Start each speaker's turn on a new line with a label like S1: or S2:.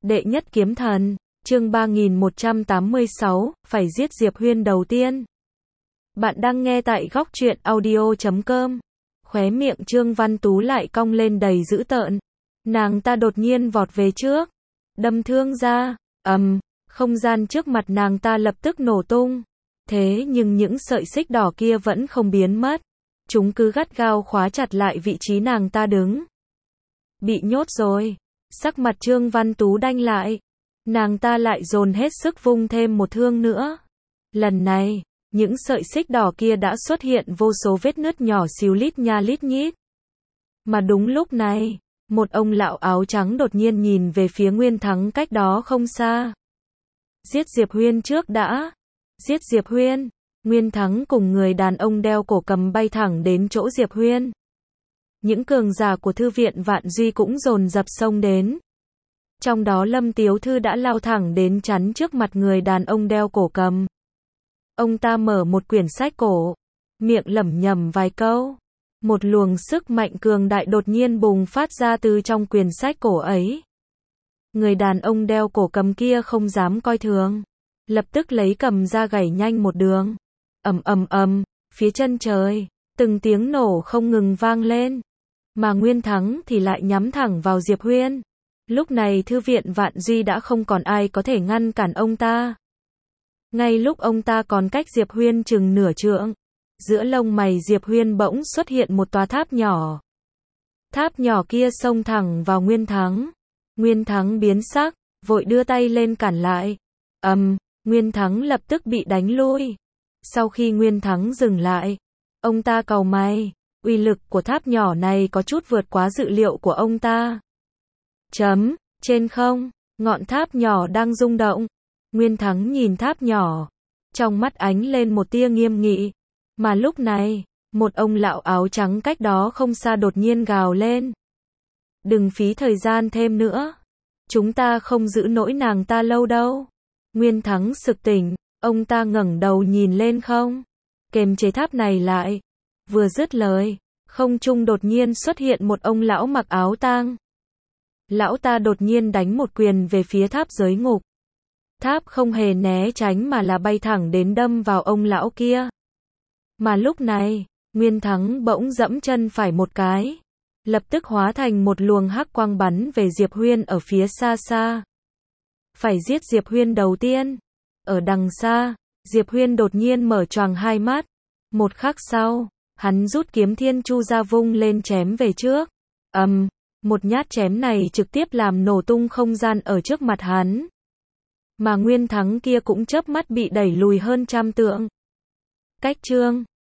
S1: Đệ nhất kiếm thần, chương 3186, phải giết Diệp Huyên đầu tiên. Bạn đang nghe tại góc truyện audio.com. Khóe miệng Trương Văn Tú lại cong lên đầy dữ tợn. Nàng ta đột nhiên vọt về trước, đâm thương ra, không gian trước mặt nàng ta lập tức nổ tung. Thế nhưng những sợi xích đỏ kia vẫn không biến mất. Chúng cứ gắt gao khóa chặt lại vị trí nàng ta đứng. Bị nhốt rồi. Sắc mặt Trương Văn Tú đanh lại. Nàng ta lại dồn hết sức vung thêm một thương nữa. Lần này, những sợi xích đỏ kia đã xuất hiện vô số vết nứt nhỏ xíu lít nha lít nhít. Mà đúng lúc này, một ông lão áo trắng đột nhiên nhìn về phía Nguyên Thắng cách đó không xa. Giết Diệp Huyên trước đã. Giết Diệp Huyên. Nguyên Thắng cùng người đàn ông đeo cổ cầm bay thẳng đến chỗ Diệp Huyên. Những cường giả của thư viện Vạn Duy cũng dồn dập xông đến. Trong đó Lâm Tiếu Thư đã lao thẳng đến chắn trước mặt người đàn ông đeo cổ cầm. Ông ta mở một quyển sách cổ, miệng lẩm nhẩm vài câu. Một luồng sức mạnh cường đại đột nhiên bùng phát ra từ trong quyển sách cổ ấy. Người đàn ông đeo cổ cầm kia không dám coi thường, lập tức lấy cầm ra gảy nhanh một đường. Phía chân trời, từng tiếng nổ không ngừng vang lên. Mà Nguyên Thắng thì lại nhắm thẳng vào Diệp Huyên. Lúc này thư viện Vạn Duy đã không còn ai có thể ngăn cản ông ta. Ngay lúc ông ta còn cách Diệp Huyên chừng nửa trượng, giữa lông mày Diệp Huyên bỗng xuất hiện một tòa tháp nhỏ. Tháp nhỏ kia xông thẳng vào Nguyên Thắng. Nguyên Thắng biến sắc, vội đưa tay lên cản lại. Nguyên Thắng lập tức bị đánh lui. Sau khi Nguyên Thắng dừng lại, ông ta cau mày, uy lực của tháp nhỏ này có chút vượt quá dự liệu của ông ta. Trên không, ngọn tháp nhỏ đang rung động. Nguyên Thắng nhìn tháp nhỏ, trong mắt ánh lên một tia nghiêm nghị. Mà lúc này, một ông lão áo trắng cách đó không xa đột nhiên gào lên. Đừng phí thời gian thêm nữa. Chúng ta không giữ nổi nàng ta lâu đâu. Nguyên Thắng sực tỉnh, ông ta ngẩng đầu nhìn lên không. Kềm chế tháp này lại. Vừa dứt lời, không trung đột nhiên xuất hiện một ông lão mặc áo tang. Lão ta đột nhiên đánh một quyền về phía tháp giới ngục. Tháp không hề né tránh mà là bay thẳng đến đâm vào ông lão kia. Mà lúc này, Nguyên Thắng bỗng dẫm chân phải một cái, lập tức hóa thành một luồng hắc quang bắn về Diệp Huyên ở phía xa xa. Phải giết Diệp Huyên đầu tiên. Ở đằng xa, Diệp Huyên đột nhiên mở choàng hai mắt. Một khắc sau, hắn rút kiếm Thiên Chu ra vung lên chém về trước. Một nhát chém này trực tiếp làm nổ tung không gian ở trước mặt hắn. Mà Nguyên Thắng kia cũng chớp mắt bị đẩy lùi hơn trăm trượng. Cách chương